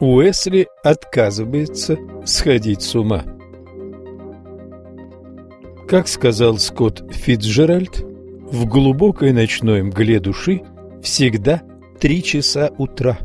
Уэсли отказывается сходить с ума. Как сказал Скотт Фицджеральд, в глубокой ночной мгле души всегда 3 часа утра.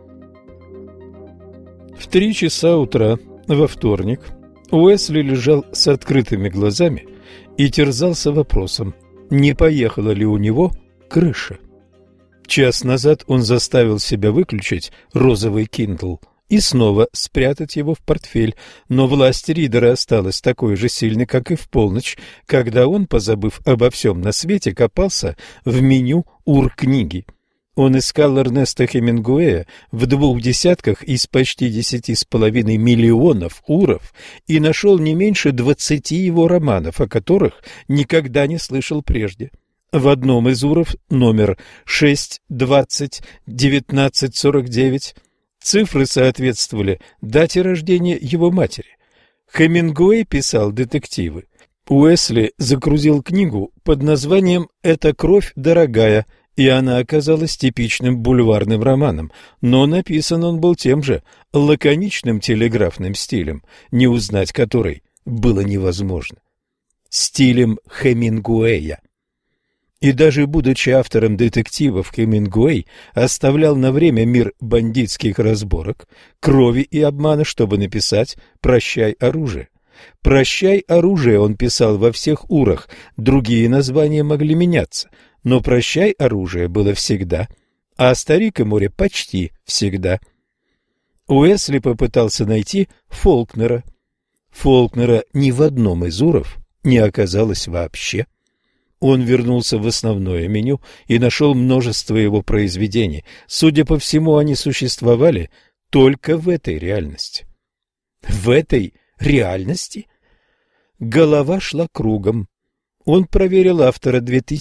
В 3 часа утра во вторник Уэсли лежал с открытыми глазами и терзался вопросом, не поехала ли у него крыша. Час назад он заставил себя выключить розовый Kindle и снова спрятать его в портфель, но власть Ридера осталась такой же сильной, как и в полночь, когда он, позабыв обо всем на свете, копался в меню ур-книги. Он искал Эрнеста Хемингуэя в 2 десятках из почти 10,5 миллионов уров и нашел не меньше 20 его романов, о которых никогда не слышал прежде. В одном из уров, номер 6, 20, 19, 49, цифры соответствовали дате рождения его матери. Хемингуэй писал детективы. Уэсли загрузил книгу под названием «Эта кровь дорогая», и она оказалась типичным бульварным романом, но написан он был тем же лаконичным телеграфным стилем, не узнать который было невозможно. Стилем Хемингуэя. И даже будучи автором детективов, Хемингуэй оставлял на время мир бандитских разборок, крови и обмана, чтобы написать «Прощай, оружие». «Прощай, оружие» он писал во всех урах, другие названия могли меняться, но «Прощай, оружие» было всегда, а «Старик и море» почти всегда. Уэсли попытался найти Фолкнера. Фолкнера ни в одном из уров не оказалось вообще. Он вернулся в основное меню и нашел множество его произведений. Судя по всему, они существовали только в этой реальности. В этой реальности? Голова шла кругом. Он проверил автора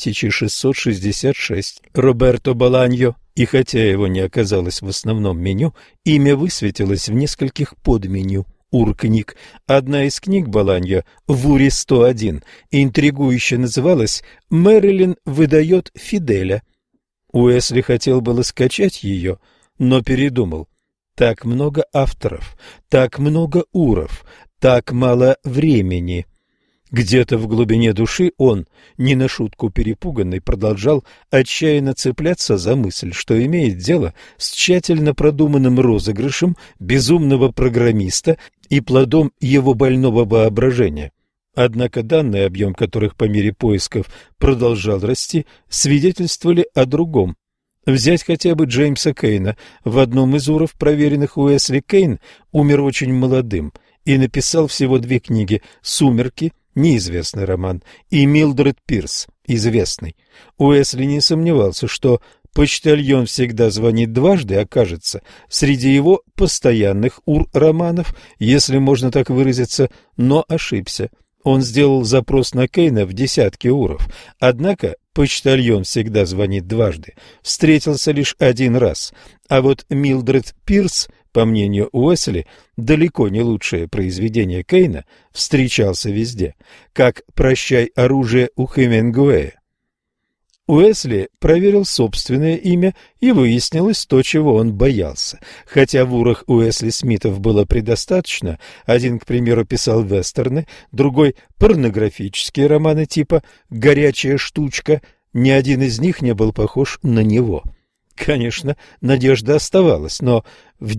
2666, Роберто Боланьо, и хотя его не оказалось в основном меню, имя высветилось в нескольких подменю ур-книг. Одна из книг Боланьо в уре 101 интригующе называлась «Мэрилин выдает Фиделя». Уэсли хотел было скачать ее, но передумал. Так много авторов, так много уров, так мало времени. Где-то в глубине души он, не на шутку перепуганный, продолжал отчаянно цепляться за мысль, что имеет дело с тщательно продуманным розыгрышем безумного программиста и плодом его больного воображения. Однако данные, объем которых по мере поисков продолжал расти, свидетельствовали о другом. Взять хотя бы Джеймса Кейна. В одном из уров, проверенных Уэсли, Кейн умер очень молодым и написал всего 2 книги «Сумерки», неизвестный роман, и «Милдред Пирс», известный. Уэсли не сомневался, что «Почтальон всегда звонит дважды» окажется среди его постоянных ур-романов, если можно так выразиться, но ошибся. Он сделал запрос на Кейна в десятки уров, однако «Почтальон всегда звонит дважды» встретился лишь 1 раз, а вот «Милдред Пирс», по мнению Уэсли, далеко не лучшее произведение Кейна, встречался везде, как «Прощай, оружие» у Хемингуэя. Уэсли проверил собственное имя, и выяснилось то, чего он боялся. Хотя в урах Уэсли Смитов было предостаточно, один, к примеру, писал вестерны, другой – порнографические романы типа «Горячая штучка», ни один из них не был похож на него. Конечно, надежда оставалась, но в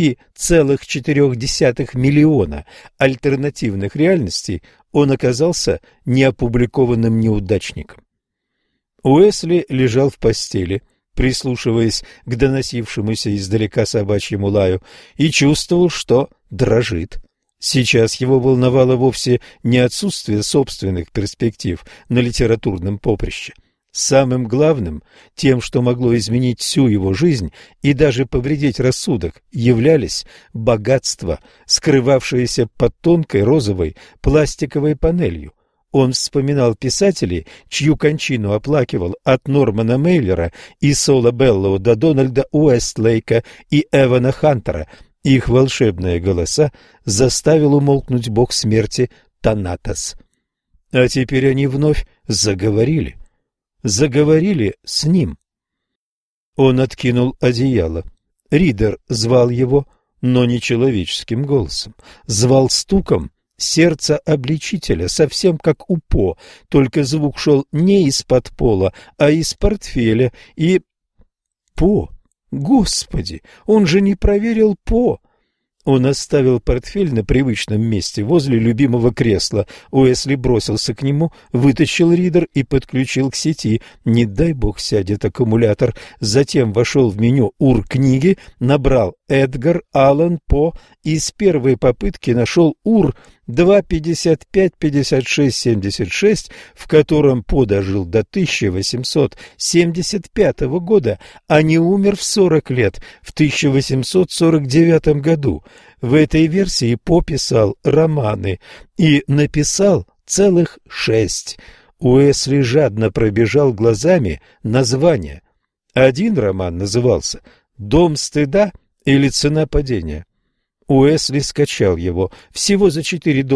10,4 миллиона альтернативных реальностей он оказался неопубликованным неудачником. Уэсли лежал в постели, прислушиваясь к доносившемуся издалека собачьему лаю, и чувствовал, что дрожит. Сейчас его волновало вовсе не отсутствие собственных перспектив на литературном поприще. Самым главным, тем, что могло изменить всю его жизнь и даже повредить рассудок, являлись богатства, скрывавшиеся под тонкой розовой пластиковой панелью. Он вспоминал писателей, чью кончину оплакивал, от Нормана Мейлера и Сола Беллоу до Дональда Уэстлейка и Эвана Хантера. Их волшебные голоса заставил умолкнуть бог смерти Танатос. А теперь они вновь заговорили. Заговорили с ним. Он откинул одеяло. Ридер звал его, но не человеческим голосом. Звал стуком сердца обличителя, совсем как у По, только звук шел не из-под пола, а из портфеля. И По, Господи, он же не проверил По. Он оставил портфель на привычном месте возле любимого кресла. Уэсли бросился к нему, вытащил ридер и подключил к сети. Не дай бог сядет аккумулятор. Затем вошел в меню УР-книги, набрал Эдгар Аллан По и с первой попытки нашел УР 255-56-76, в котором По дожил до 1875 года, а не умер в 40 лет, в 1849 году. В этой версии По писал романы и написал целых 6. Уэсли жадно пробежал глазами названия. Один роман назывался «Дом стыда» или «Цена падения». Уэсли скачал его всего за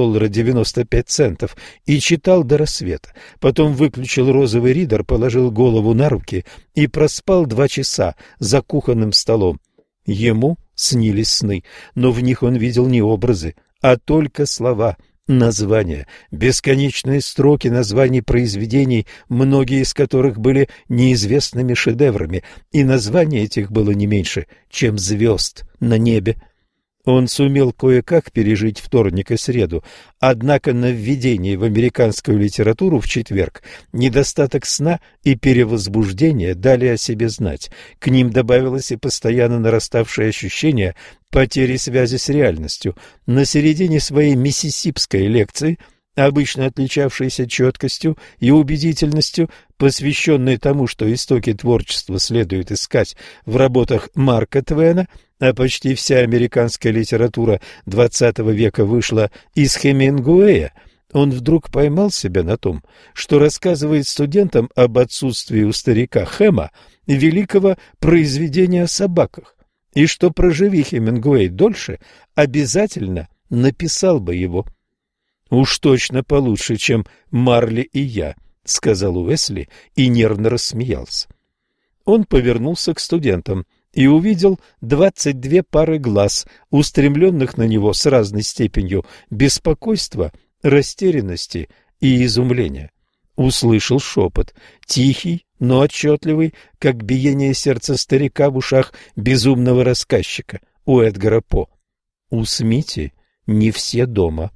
$4.95 и читал до рассвета. Потом выключил розовый ридер, положил голову на руки и проспал 2 часа за кухонным столом. Ему снились сны, но в них он видел не образы, а только слова, названия, бесконечные строки названий произведений, многие из которых были неизвестными шедеврами, и название этих было не меньше, чем звезд на небе. Он сумел кое-как пережить вторник и среду, однако на введении в американскую литературу в четверг недостаток сна и перевозбуждение дали о себе знать. К ним добавилось и постоянно нараставшее ощущение потери связи с реальностью. На середине своей миссисипской лекции, обычно отличавшейся четкостью и убедительностью, посвященной тому, что истоки творчества следует искать в работах Марка Твена, а почти вся американская литература XX века вышла из Хемингуэя, он вдруг поймал себя на том, что рассказывает студентам об отсутствии у старика Хэма великого произведения о собаках, и что, проживи Хемингуэй дольше, обязательно написал бы его. «Уж точно получше, чем Марли и я», — сказал Уэсли и нервно рассмеялся. Он повернулся к студентам и увидел 22 пары глаз, устремленных на него с разной степенью беспокойства, растерянности и изумления. Услышал шепот, тихий, но отчетливый, как биение сердца старика в ушах безумного рассказчика у Эдгара По. «У Смити не все дома».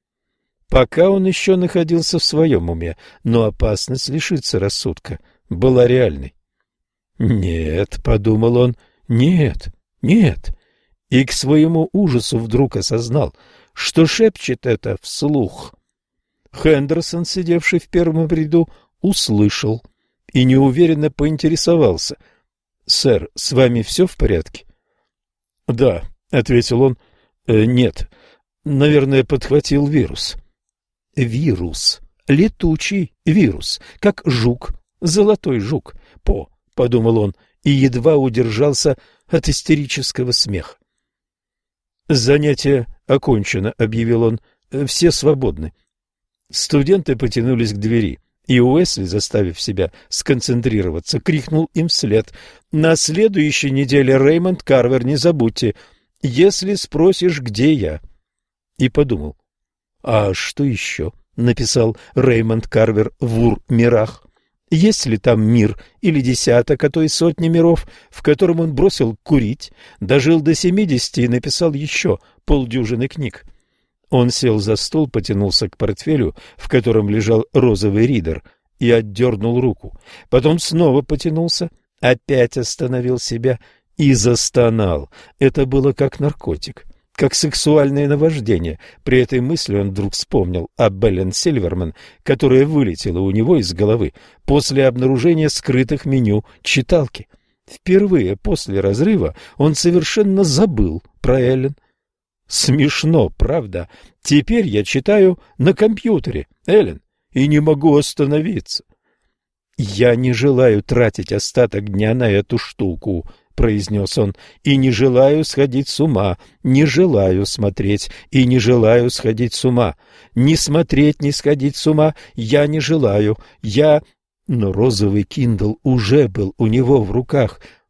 Пока он еще находился в своем уме, но опасность лишиться рассудка была реальной. «Нет», — подумал он, — «нет, нет». И к своему ужасу вдруг осознал, что шепчет это вслух. Хендерсон, сидевший в первом ряду, услышал и неуверенно поинтересовался: «Сэр, с вами все в порядке?» «Да», — ответил он, — «нет, наверное, подхватил вирус». «Вирус, летучий вирус, как жук, золотой жук, По», — подумал он, и едва удержался от истерического смеха. «Занятие окончено», — объявил он, — «все свободны». Студенты потянулись к двери, и Уэсли, заставив себя сконцентрироваться, крикнул им вслед: «На следующей неделе, Реймонд Карвер, не забудьте, если спросишь, где я». И подумал: «А что еще?» — написал Реймонд Карвер в Ур-мирах. Есть ли там мир или десяток, а то и сотни миров, в котором он бросил курить, дожил до 70 и написал еще полдюжины книг? Он сел за стол, потянулся к портфелю, в котором лежал розовый ридер, и отдернул руку. Потом снова потянулся, опять остановил себя и застонал. Это было как наркотик, как сексуальное наваждение. При этой мысли он вдруг вспомнил о Беллен Сильверман, которая вылетела у него из головы после обнаружения скрытых меню читалки. Впервые после разрыва он совершенно забыл про Эллен. Смешно, правда? Теперь я читаю на компьютере Эллен и не могу остановиться. «Я не желаю тратить остаток дня на эту штуку», — произнес он, — «и не желаю сходить с ума, не желаю смотреть и не желаю сходить с ума. Не смотреть, не сходить с ума я не желаю, я...» Но розовый Kindle уже был у него в руках.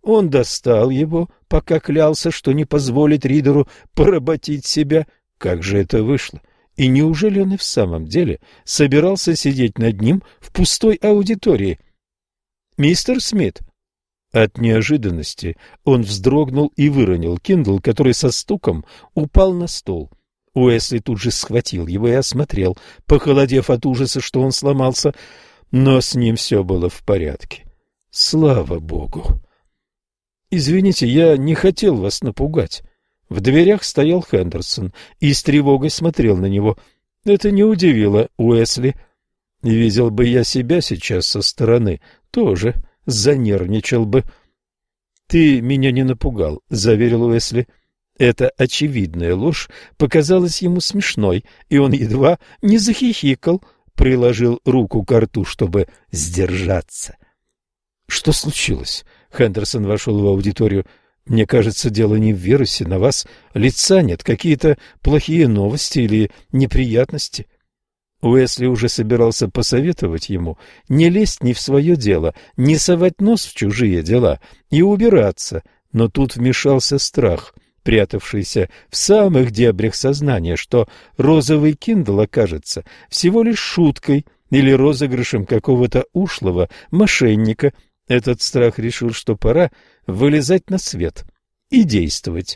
Он достал его, пока клялся, что не позволит Ридеру поработить себя. Как же это вышло? И неужели он и в самом деле собирался сидеть над ним в пустой аудитории? «Мистер Смит!» От неожиданности он вздрогнул и выронил Kindle, который со стуком упал на стол. Уэсли тут же схватил его и осмотрел, похолодев от ужаса, что он сломался, но с ним все было в порядке. Слава богу! «Извините, я не хотел вас напугать». В дверях стоял Хендерсон и с тревогой смотрел на него. Это не удивило Уэсли. Видел бы я себя сейчас со стороны, тоже занервничал бы. «Ты меня не напугал», — заверил Уэсли. Эта очевидная ложь показалась ему смешной, и он едва не захихикал, приложил руку к рту, чтобы сдержаться. «Что случилось?» Хендерсон вошел в аудиторию. «Мне кажется, дело не в вирусе, на вас лица нет, какие-то плохие новости или неприятности». Уэсли уже собирался посоветовать ему не лезть ни в свое дело, не совать нос в чужие дела и убираться, но тут вмешался страх, прятавшийся в самых дебрях сознания, что розовый Kindle окажется всего лишь шуткой или розыгрышем какого-то ушлого мошенника. Этот страх решил, что пора вылезать на свет и действовать.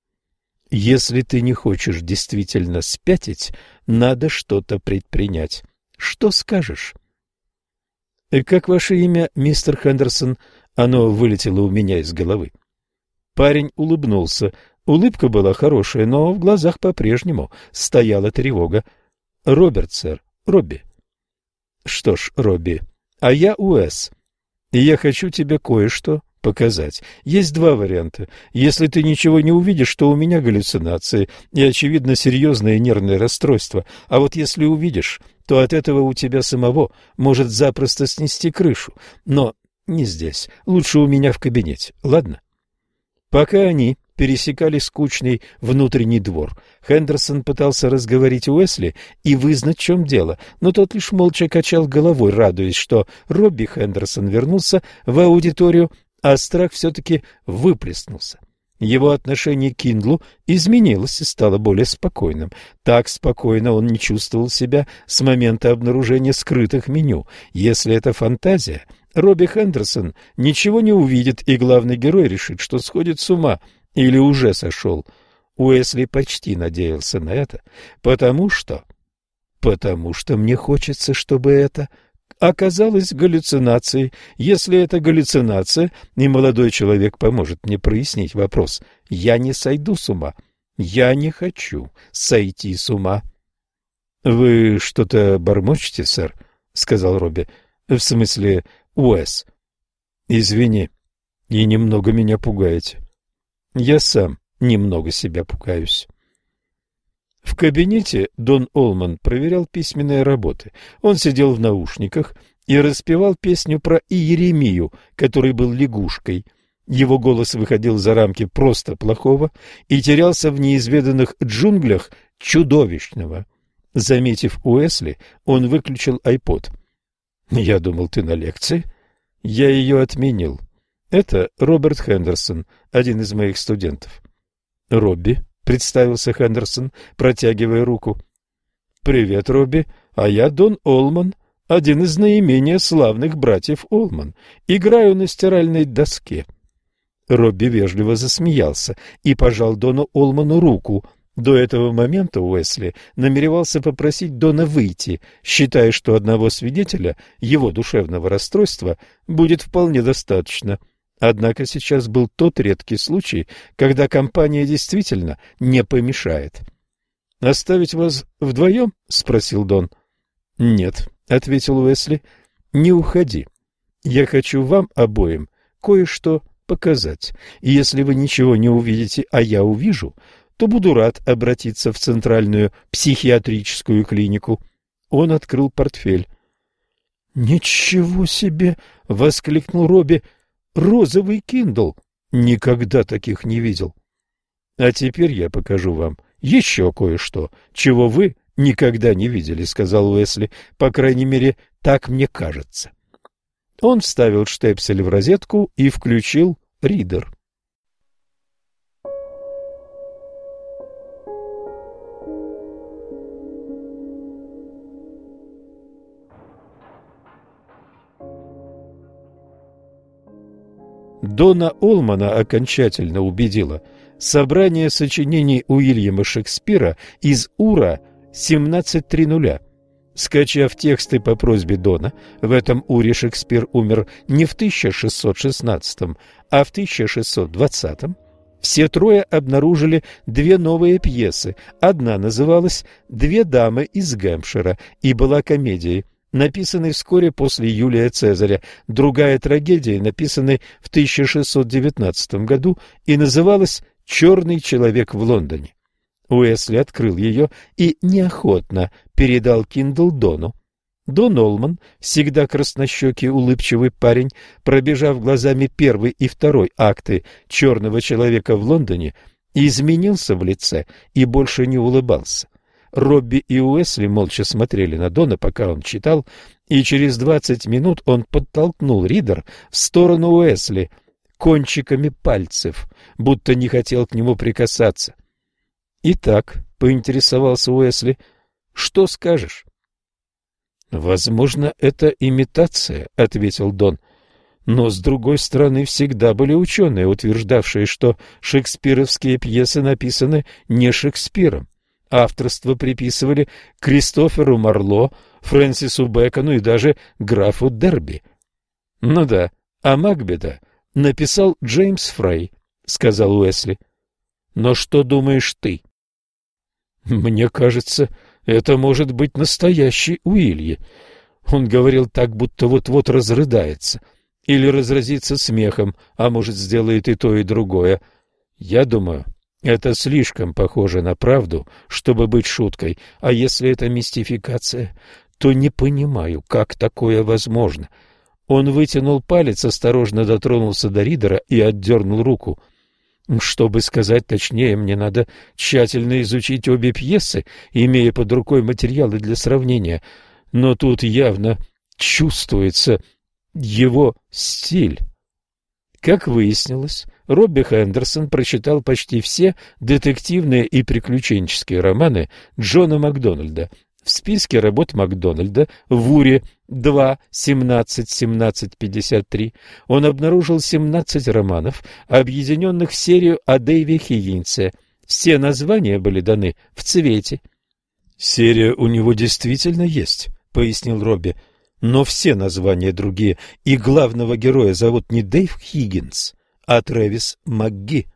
Если ты не хочешь действительно спятить, надо что-то предпринять. Что скажешь? Как ваше имя, мистер Хендерсон? Оно вылетело у меня из головы. Парень улыбнулся. Улыбка была хорошая, но в глазах по-прежнему стояла тревога. Роберт, сэр, Робби. Что ж, Робби, а я Уэс. И я хочу тебе кое-что показать. Есть два варианта. Если ты ничего не увидишь, то у меня галлюцинации и, очевидно, серьезное нервное расстройство. А вот если увидишь, то от этого у тебя самого может запросто снести крышу. Но не здесь. Лучше у меня в кабинете. Ладно? Пока они пересекали скучный внутренний двор, Хендерсон пытался разговорить Уэсли и вызнать, в чем дело, но тот лишь молча качал головой, радуясь, что Робби Хендерсон вернулся в аудиторию, а страх все-таки выплеснулся. Его отношение к Киндлу изменилось и стало более спокойным. Так спокойно он не чувствовал себя с момента обнаружения скрытых меню. Если это фантазия, Робби Хендерсон ничего не увидит, и главный герой решит, что сходит с ума или уже сошел. Уэсли почти надеялся на это, потому что мне хочется, чтобы это оказалось галлюцинацией. Если это галлюцинация, и молодой человек поможет мне прояснить вопрос, я не сойду с ума. Я не хочу сойти с ума. — Вы что-то бормочете, сэр? — сказал Робби. — В смысле, Уэс. — Извини, и немного меня пугаете. — Я сам немного себя пугаюсь. В кабинете Дон Олман проверял письменные работы. Он сидел в наушниках и распевал песню про Иеремию, который был лягушкой. Его голос выходил за рамки просто плохого и терялся в неизведанных джунглях чудовищного. Заметив Уэсли, он выключил iPod. «Я думал, ты на лекции?» «Я ее отменил. Это Роберт Хендерсон, один из моих студентов». «Робби», — представился Хендерсон, протягивая руку. «Привет, Робби, а я Дон Олман, один из наименее славных братьев Олман. Играю на стиральной доске». Робби вежливо засмеялся и пожал Дону Олману руку. До этого момента Уэсли намеревался попросить Дона выйти, считая, что одного свидетеля его душевного расстройства будет вполне достаточно. Однако сейчас был тот редкий случай, когда компания действительно не помешает. «Оставить вас вдвоем?» — спросил Дон. «Нет», — ответил Уэсли, — «не уходи. Я хочу вам обоим кое-что показать. И если вы ничего не увидите, а я увижу, то буду рад обратиться в центральную психиатрическую клинику». Он открыл портфель. «Ничего себе!» — воскликнул Робби. «Розовый Kindle! Никогда таких не видел. А теперь я покажу вам еще кое-что, чего вы никогда не видели», — сказал Уэсли. «По крайней мере, так мне кажется». Он вставил штепсель в розетку и включил Ридер. Дона Олмана окончательно убедило собрание сочинений Уильяма Шекспира из Ура 1730. Скачав тексты по просьбе Дона, в этом Уре Шекспир умер не в 1616, а в 1620, все трое обнаружили две новые пьесы. Одна называлась «Две дамы из Гэмпшира» и была комедией, написанной вскоре после Юлия Цезаря. Другая трагедия, написанная в 1619 году, и называлась «Черный человек в Лондоне». Уэсли открыл ее и неохотно передал Киндл Дону. Дон Олман, всегда краснощекий, улыбчивый парень, пробежав глазами первый и второй акты «Черного человека в Лондоне», изменился в лице и больше не улыбался. Робби и Уэсли молча смотрели на Дона, пока он читал, и через 20 минут он подтолкнул Ридер в сторону Уэсли кончиками пальцев, будто не хотел к нему прикасаться. «Итак», — поинтересовался Уэсли, — «что скажешь?» «Возможно, это имитация», — ответил Дон. «Но, с другой стороны, всегда были ученые, утверждавшие, что шекспировские пьесы написаны не Шекспиром. Авторство приписывали Кристоферу Марло, Фрэнсису Бэкону и даже графу Дерби». «Ну да, а Макбета написал Джеймс Фрей», — сказал Уэсли. «Но что думаешь ты?» «Мне кажется, это может быть настоящий Уильи. Он говорил так, будто вот-вот разрыдается или разразится смехом, а может, сделает и то, и другое. Я думаю, это слишком похоже на правду, чтобы быть шуткой, а если это мистификация, то не понимаю, как такое возможно». Он вытянул палец, осторожно дотронулся до Ридера и отдернул руку. «Чтобы сказать точнее, мне надо тщательно изучить обе пьесы, имея под рукой материалы для сравнения. Но тут явно чувствуется его стиль». Как выяснилось, Робби Хендерсон прочитал почти все детективные и приключенческие романы Джона Макдональда. В списке работ Макдональда в Уре 2.17.17.53 он обнаружил 17 романов, объединенных в серию о Дэйве Хиггинсе. Все названия были даны в цвете. «Серия у него действительно есть», — пояснил Робби, — «но все названия другие, и главного героя зовут не Дэйв Хиггинс, а Трэвис МакГи».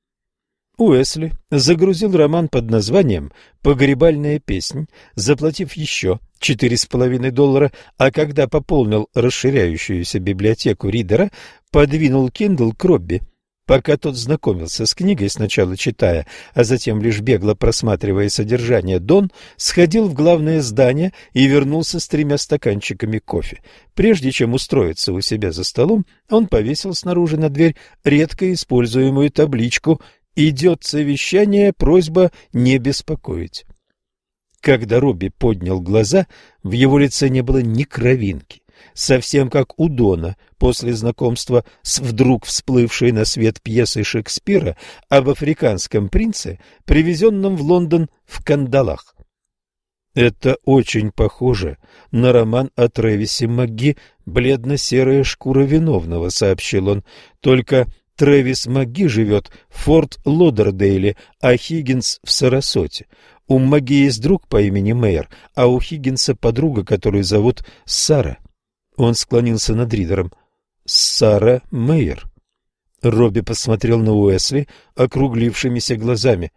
Уэсли загрузил роман под названием «Погребальная песнь», заплатив еще $4,5, а когда пополнил расширяющуюся библиотеку Ридера, подвинул Киндл к Робби. Пока тот знакомился с книгой, сначала читая, а затем лишь бегло просматривая содержание, Дон сходил в главное здание и вернулся с 3 стаканчиками кофе. Прежде чем устроиться у себя за столом, он повесил снаружи на дверь редко используемую табличку «Идет совещание, просьба не беспокоить». Когда Робби поднял глаза, в его лице не было ни кровинки, совсем как у Дона после знакомства с вдруг всплывшей на свет пьесой Шекспира об африканском принце, привезенном в Лондон в кандалах. «Это очень похоже на роман о Трэвисе МакГи «Бледно-серая шкура виновного», — сообщил он, — «только Трэвис МакГи живет в Форт Лодердейле, а Хиггинс в Сарасоте. У МакГи есть друг по имени Мэйер, а у Хиггинса подруга, которую зовут Сара». Он склонился над Ридером. «Сара Мэйер». Робби посмотрел на Уэсли округлившимися глазами.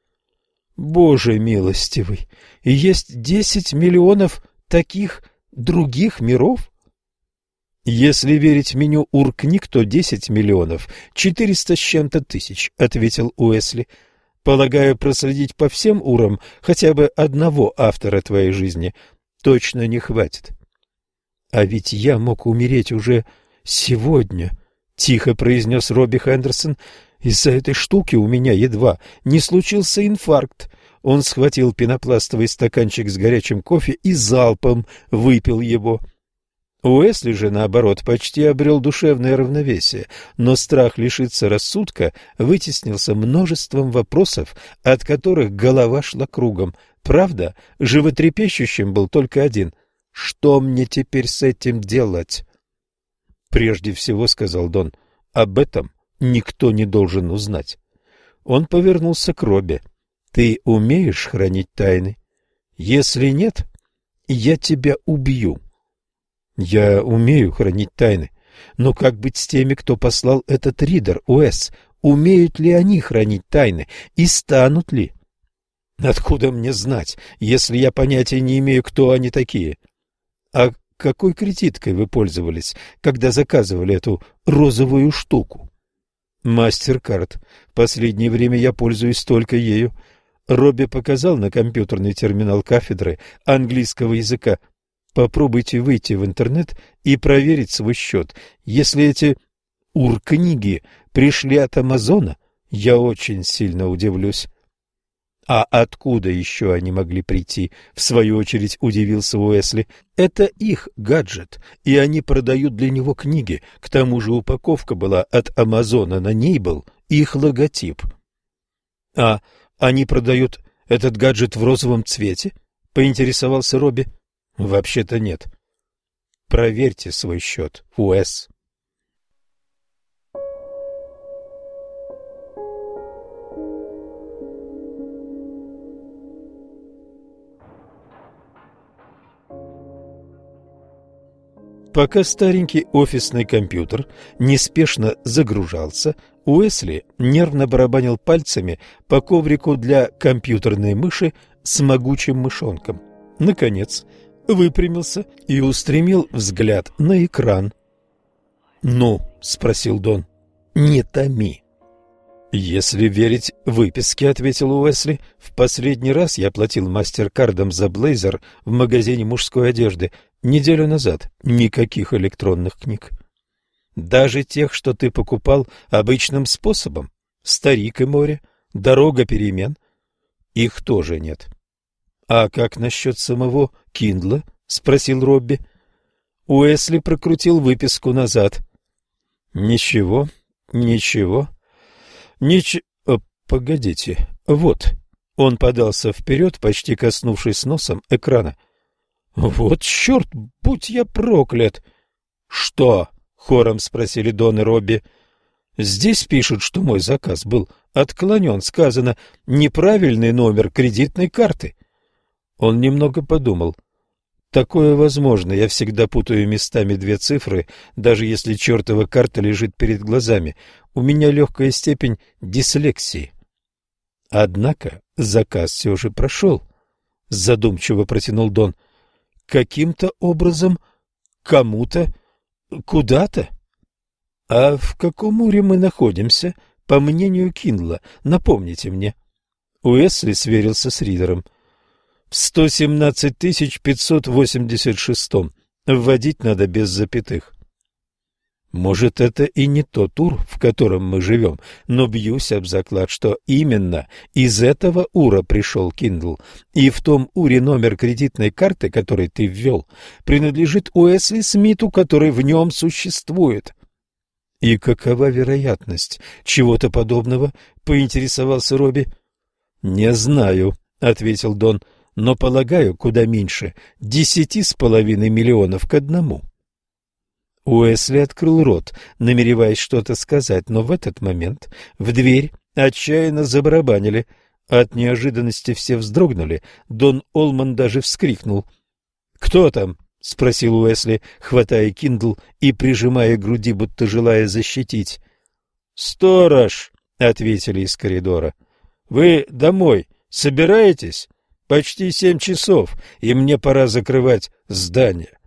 «Боже милостивый, и есть 10 миллионов таких других миров?» «Если верить меню Ур-книг, то 10 миллионов 400 с чем-то тысяч», — ответил Уэсли. «Полагаю, проследить по всем Урам хотя бы одного автора твоей жизни точно не хватит». «А ведь я мог умереть уже сегодня», — тихо произнес Робби Хендерсон. «Из-за этой штуки у меня едва не случился инфаркт». Он схватил пенопластовый стаканчик с горячим кофе и залпом выпил его. Уэсли же, наоборот, почти обрел душевное равновесие, но страх лишиться рассудка вытеснился множеством вопросов, от которых голова шла кругом. Правда, животрепещущим был только один: что мне теперь с этим делать? Прежде всего, сказал Дон, об этом никто не должен узнать. Он повернулся к Робби. Ты умеешь хранить тайны? Если нет, я тебя убью. Я умею хранить тайны, но как быть с теми, кто послал этот ридер, Уэс? Умеют ли они хранить тайны и станут ли? Откуда мне знать, если я понятия не имею, кто они такие? А какой кредиткой вы пользовались, когда заказывали эту розовую штуку? MasterCard. В последнее время я пользуюсь только ею. Робби показал на компьютерный терминал кафедры английского языка. Попробуйте выйти в интернет и проверить свой счет. Если эти книги пришли от Амазона, я очень сильно удивлюсь. А откуда еще они могли прийти? В свою очередь удивился Уэсли. Это их гаджет, и они продают для него книги. К тому же упаковка была от Амазона, на ней был их логотип. А они продают этот гаджет в розовом цвете? Поинтересовался Робби. Вообще-то нет. Проверьте свой счет, Уэс. Пока старенький офисный компьютер неспешно загружался, Уэсли нервно барабанил пальцами по коврику для компьютерной мыши с могучим мышонком. Наконец выпрямился и устремил взгляд на экран. «Ну?» — спросил Дон. «Не томи». «Если верить выписке, — ответил Уэсли, — в последний раз я платил MasterCard'ом за блейзер в магазине мужской одежды неделю назад. Никаких электронных книг. Даже тех, что ты покупал обычным способом. Старик и море, дорога перемен. Их тоже нет». «А как насчет самого Киндла?» — спросил Робби. Уэсли прокрутил выписку назад. «Ничего. Погодите. Вот». Он подался вперед, почти коснувшись носом экрана. «Вот черт, будь я проклят!» «Что?» — хором спросили Дон и Робби. «Здесь пишут, что мой заказ был отклонен. Сказано, неправильный номер кредитной карты». Он немного подумал. Такое возможно, я всегда путаю местами две цифры, даже если чертова карта лежит перед глазами. У меня легкая степень дислексии. Однако заказ все же прошел, задумчиво протянул Дон. Каким-то образом, кому-то, куда-то. А в каком уре мы находимся, по мнению Киндла? Напомните мне. Уэсли сверился с ридером. В 117 586. Вводить надо без запятых. Может, это и не тот ур, в котором мы живем, но бьюсь об заклад, что именно из этого ура пришел Киндл, и в том уре номер кредитной карты, который ты ввел, принадлежит Уэсли Смиту, который в нем существует. И какова вероятность чего-то подобного, поинтересовался Робби. Не знаю, ответил Дон. Но, полагаю, куда меньше 10,5 миллионов к 1. Уэсли открыл рот, намереваясь что-то сказать, но в этот момент в дверь отчаянно забарабанили. От неожиданности все вздрогнули, Дон Олман даже вскрикнул. «Кто там?» — спросил Уэсли, хватая Киндл и прижимая к груди, будто желая защитить. «Сторож!» — ответили из коридора. «Вы домой собираетесь? Почти 7 часов, и мне пора закрывать здание».